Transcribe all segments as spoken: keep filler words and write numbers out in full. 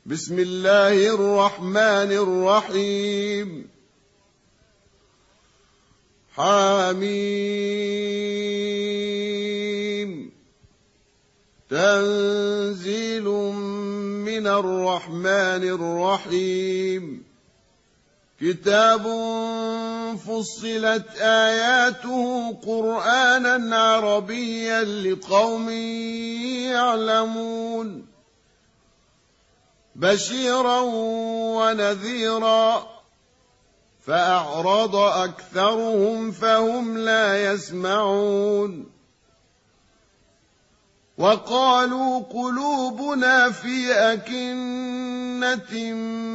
بسم الله الرحمن الرحيم حميم تنزيل من الرحمن الرحيم كتاب فصلت آياته قرآنا عربيا لقوم يعلمون بشيرا ونذيرا فأعرض أكثرهم فهم لا يسمعون وقالوا قلوبنا في أكنة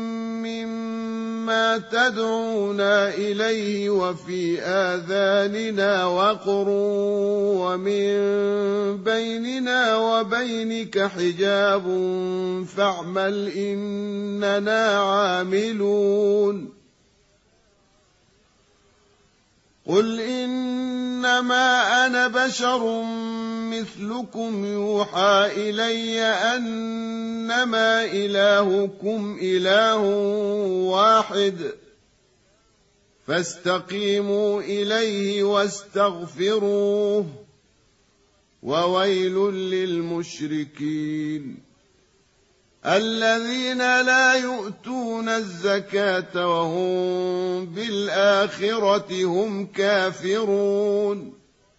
مما تدعونا إليه وفي آذاننا وقر ومن بيننا وبينك حجاب فاعمل إننا عاملون قل إنما أنا بشر مثلكم يوحى إلي أنما إلهكم إله واحد فاستقيموا إليه واستغفروه وويل للمشركين الذين لا يؤتون الزكاة وهم بالآخرة هم كافرون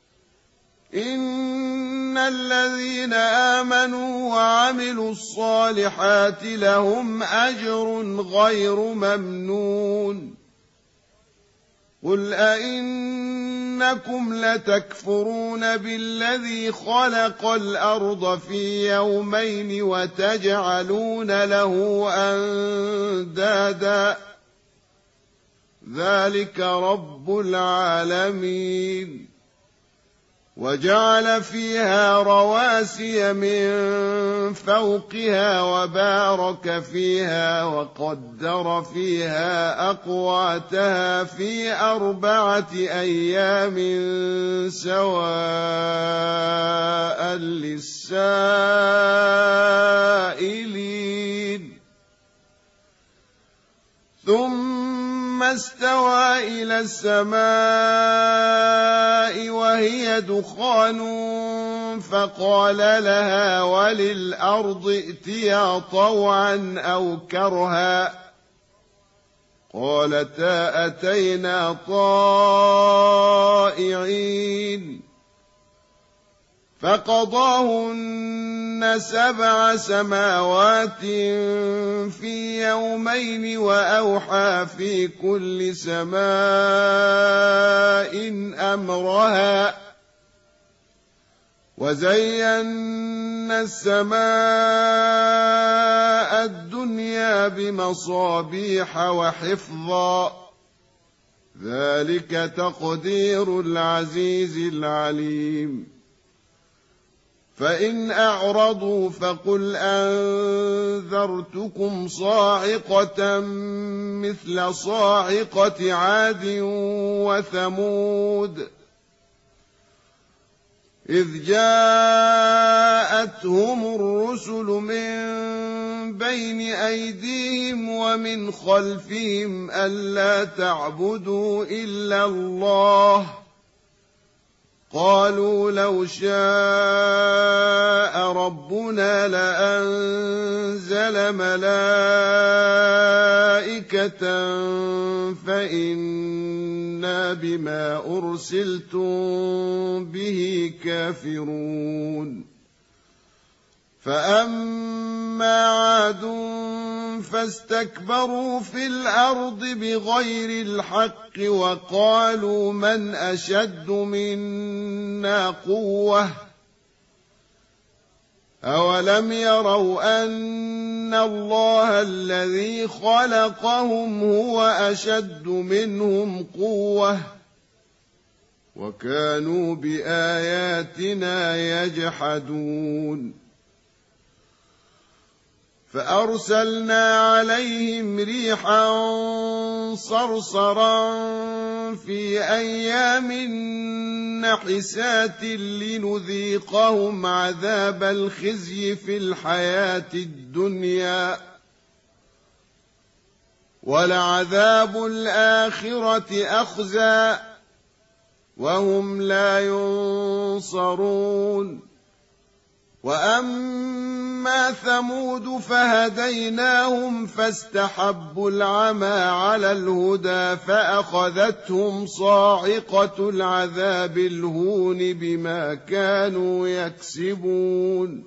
إن الذين آمنوا وعملوا الصالحات لهم أجر غير ممنون قل أئنكم لتكفرون بالذي خلق الأرض في يومين وتجعلون له أندادا ذلك رب العالمين وجعل فيها رواسي من فوقها وبارك فيها وقدر فيها أقواتها في أربعة أيام سواء للسائلين ثم استوى إلى السماء وهي دخان فقال لها وللأرض ائتيا طوعا أو كرها قالتا أتينا طائعين فقضاهن سبع سماوات في يومين وأوحى في كل سماء أمرها وزينا السماء الدنيا بمصابيح وحفظا ذلك تقدير العزيز العليم فإن أعرضوا فقل أنذرتكم صاعقة مثل صاعقة عاد وثمود إذ جاءتهم الرسل من بين أيديهم ومن خلفهم ألا تعبدوا إلا الله قالوا لو شاء ربنا لأنزل ملائكة فإنا بما أرسلتم به كافرون فأما عاد فاستكبروا في الأرض بغير الحق وقالوا من أشد منا قوة أولم يروا أن الله الذي خلقهم هو أشد منهم قوة وكانوا بآياتنا يجحدون فأرسلنا عليهم ريحا صرصرا في أيام نحسات لنذيقهم عذاب الخزي في الحياة الدنيا ولعذاب الآخرة أخزى وهم لا ينصرون وأما ثمود فهديناهم فاستحبوا العمى على الهدى فأخذتهم صاعقة العذاب الهون بما كانوا يكسبون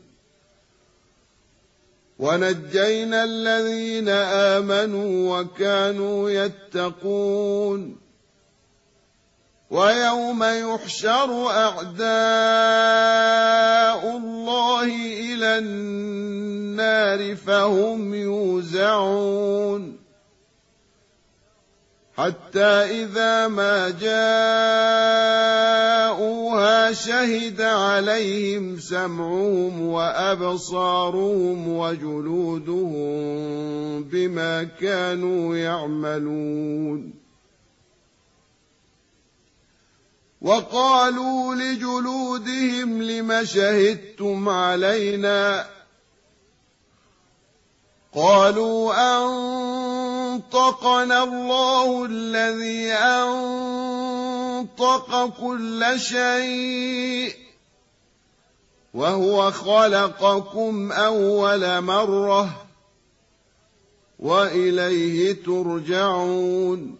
ونجينا الذين آمنوا وكانوا يتقون ويوم يحشر أعداء الله إلى النار فهم يوزعون حتى إذا ما جاءوها شهد عليهم سمعهم وأبصارهم وجلودهم بما كانوا يعملون وقالوا لجلودهم لم شهدتم علينا قالوا أنطقنا الله الذي أنطق كل شيء وهو خلقكم أول مرة وإليه ترجعون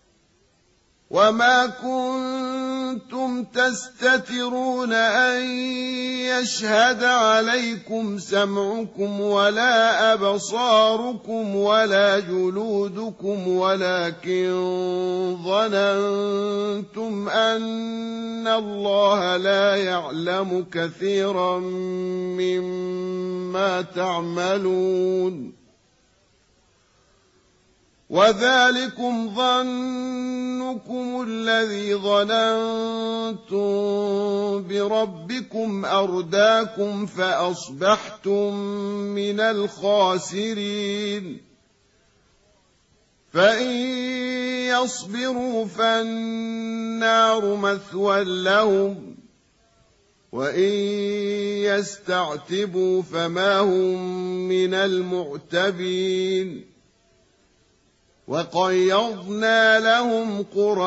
وما كنتم تستترون أن يشهد عليكم سمعكم ولا أبصاركم ولا جلودكم ولكن ظننتم أن الله لا يعلم كثيرا مما تعملون وذلكم ظنكم الذي ظننتم بربكم أرداكم فأصبحتم من الخاسرين فإن يصبروا فالنار مثوى لهم وإن يستعتبوا فما هم من المعتبين وقيضنا لهم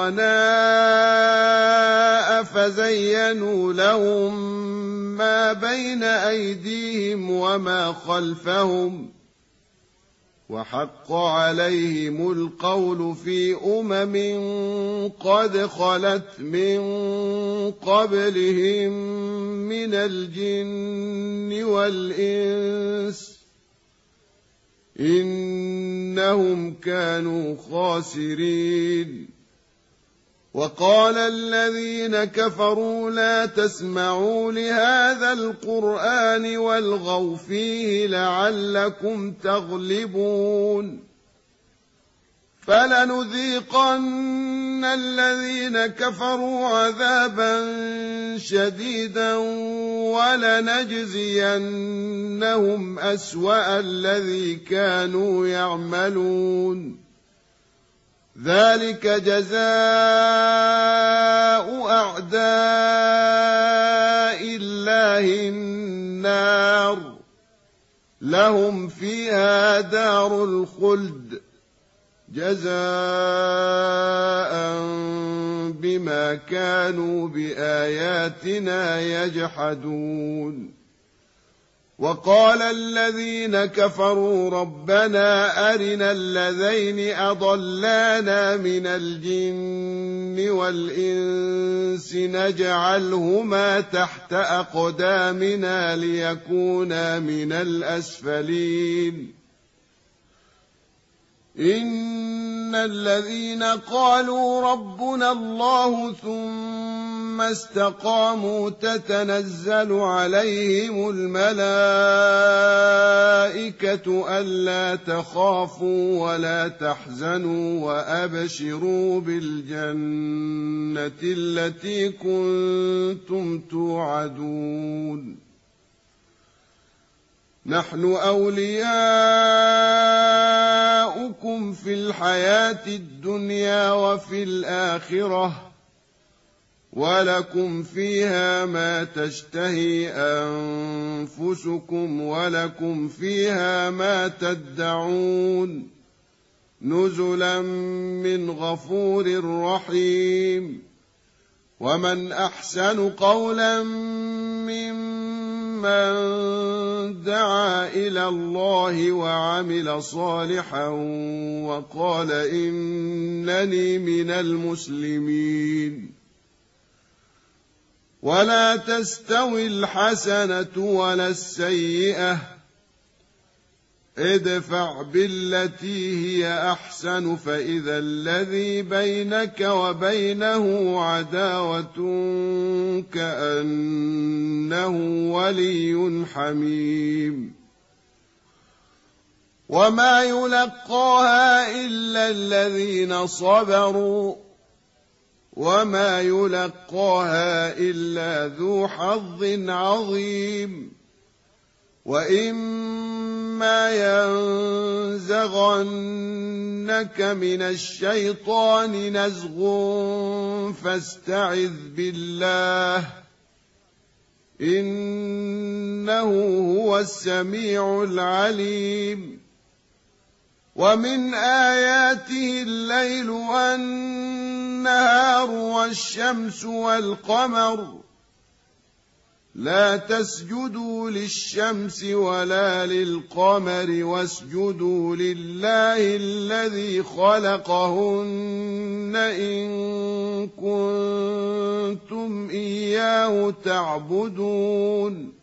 قرناء فزينوا لهم ما بين أيديهم وما خلفهم وحق عليهم القول في أمم قد خلت من قبلهم من الجن والإنس إنهم كانوا خاسرين وقال الذين كفروا لا تسمعوا لهذا القرآن والغوا فيه لعلكم تغلبون فلنذيقن الذين كفروا عذابا شديدا ولنجزينهم أسوأ الذي كانوا يعملون ذلك جزاء أعداء الله النار لهم فيها دار الخلد جزاء بما كانوا بآياتنا يجحدون وقال الذين كفروا ربنا أرنا الذين أضلانا من الجن والإنس نجعلهما تحت أقدامنا ليكونا من الأسفلين إن الذين قالوا ربنا الله ثم استقاموا تتنزل عليهم الملائكة ألا تخافوا ولا تحزنوا وأبشروا بالجنة التي كنتم توعدون نحن أولياؤكم في الحياة الدنيا وفي الآخرة ولكم فيها ما تشتهي أنفسكم ولكم فيها ما تدعون نزلا من غفور رحيم. ومن أحسن قولا ممن دعا إلى الله وعمل صالحا وقال إنني من المسلمين. ولا تستوي الحسنة ولا السيئة، ادفع بالتي هي أحسن فإذا الذي بينك وبينه عداوة كأنه ولي حميم. وما يلقاها إلا الذين صبروا وما يلقاها إلا ذو حظ عظيم. وإما ينزغنك من الشيطان نزغ فاستعذ بالله إنه هو السميع العليم. ومن آياته الليل والنهار والشمس والقمر، لا تسجدوا للشمس ولا للقمر واسجدوا لله الذي خلقهن إن كنتم إياه تعبدون.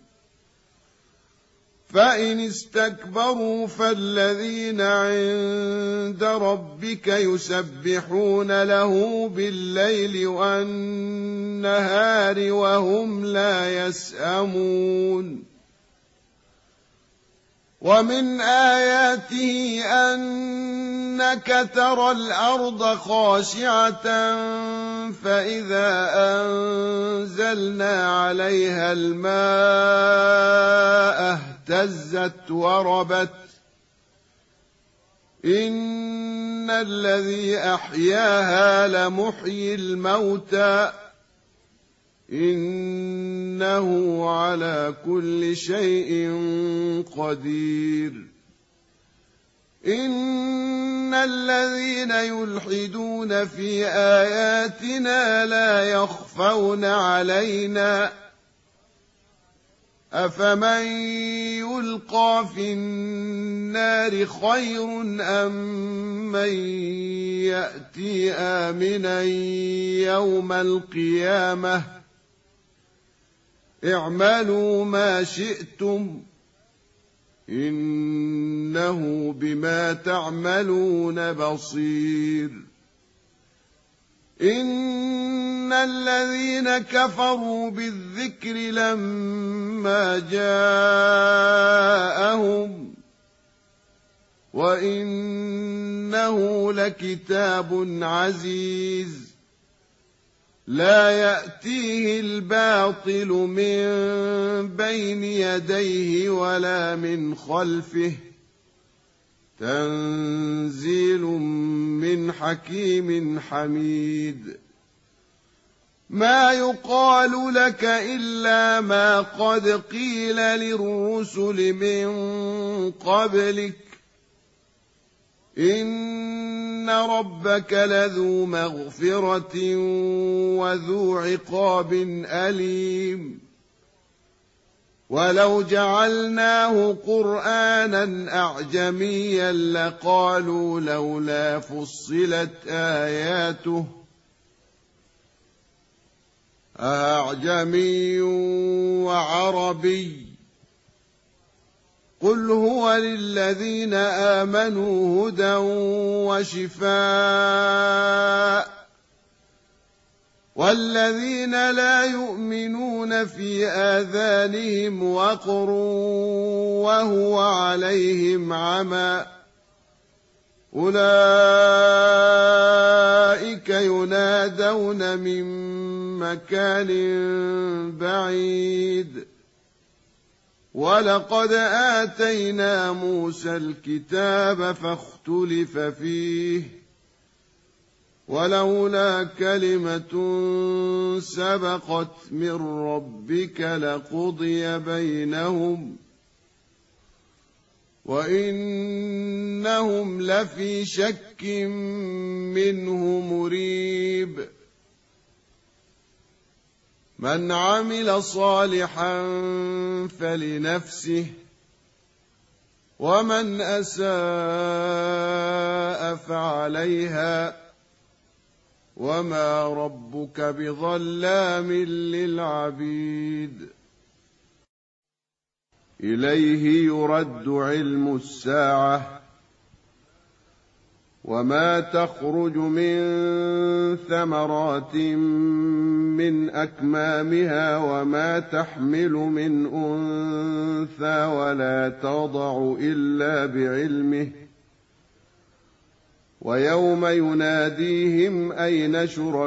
فإن استكبروا فالذين عند ربك يسبحون له بالليل والنهار وهم لا يسأمون. ومن آياته أنك ترى الأرض خاشعة فإذا أنزلنا عليها الماء اهتزت وربت إن الذي أحياها لمحيي الموتى إنه على كل شيء قدير. إن الذين يلحدون في آياتنا لا يخفون علينا أفمن يلقى في النار خير أم من يأتي آمنا يوم القيامة اعملوا ما شئتم إنه بما تعملون بصير. إن الذين كفروا بالذكر لما جاءهم وإنه لكتاب عزيز لا يأتيه الباطل من بين يديه ولا من خلفه تنزيل من حكيم حميد. ما يقال لك إلا ما قد قيل للرسل من قبلك إن ربك لذو مغفرة وذو عقاب أليم. ولو جعلناه قرآنا أعجميا لقالوا لولا فصلت آياته أعجمي وعربي قل هو للذين آمنوا هدى وشفاء والذين لا يؤمنون في آذانهم وقر وهو عليهم عمى أولئك ينادون من مكان بعيد. ولقد آتينا موسى الكتاب فاختلف فيه ولولا كلمة سبقت من ربك لقضي بينهم وإن إنهم لفي شك منه مريب من عمل صالحا فلنفسه ومن أساء فعليها وما ربك بظلام للعبيد إليه يرد علم الساعة وما تخرج من ثمرات من أكمامها وما تحمل من أنثى ولا تضع إلا بعلمه ويوم يناديهم أين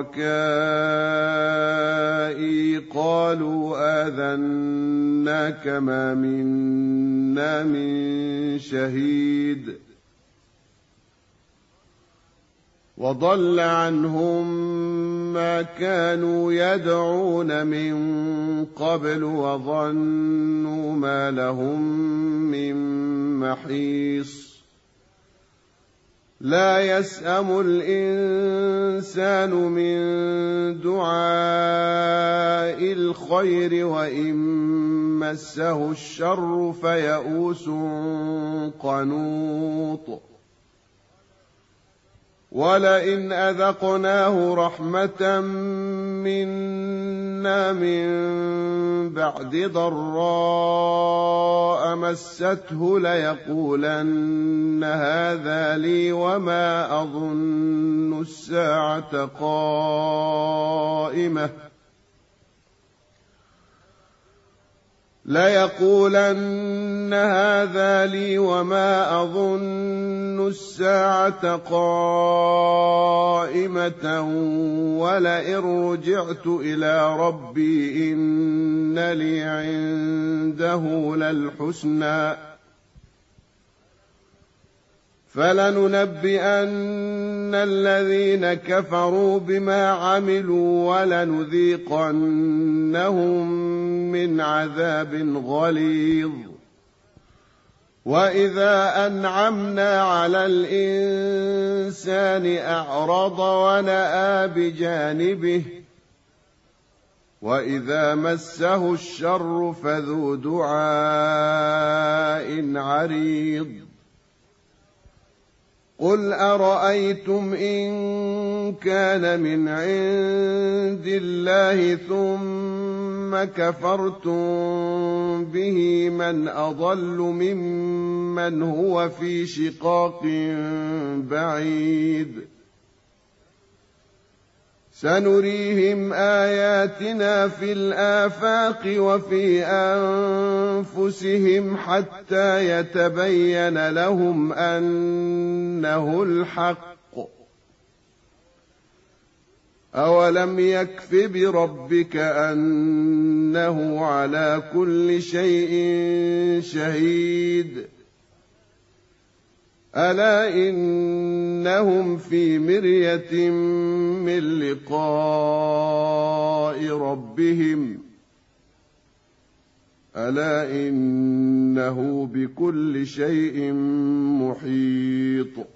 شركائي قالوا آذناك ما منا من شهيد وضل عنهم ما كانوا يدعون من قبل وظنوا ما لهم من محيص لا يسأم الإنسان من دعاء الخير وإن مسه الشر فيئوس قنوط ولئن أذقناه رحمة منا من بعد ضراء مسته ليقولن هذا لي وما أظن الساعة قائمة ليقولن هذا لي وما أظن الساعة قائمة ولئن رجعت إلى ربي إن لي عنده للحسنى فلننبئن الذين كفروا بما عملوا ولنذيقنهم من عذاب غليظ وإذا أنعمنا على الإنسان أعرض ونأى بجانبه وإذا مسه الشر فذو دعاء عريض قل أرأيتم إن كان من عند الله ثم كفرتم به من أضل ممن هو في شقاق بعيد سنريهم آياتنا في الآفاق وفي أنفسهم حتى يتبين لهم أنه الحق أولم يكف بربك أنه على كل شيء شهيد ألا إنهم في مرية من لقاء ربهم ألا إنه بكل شيء محيط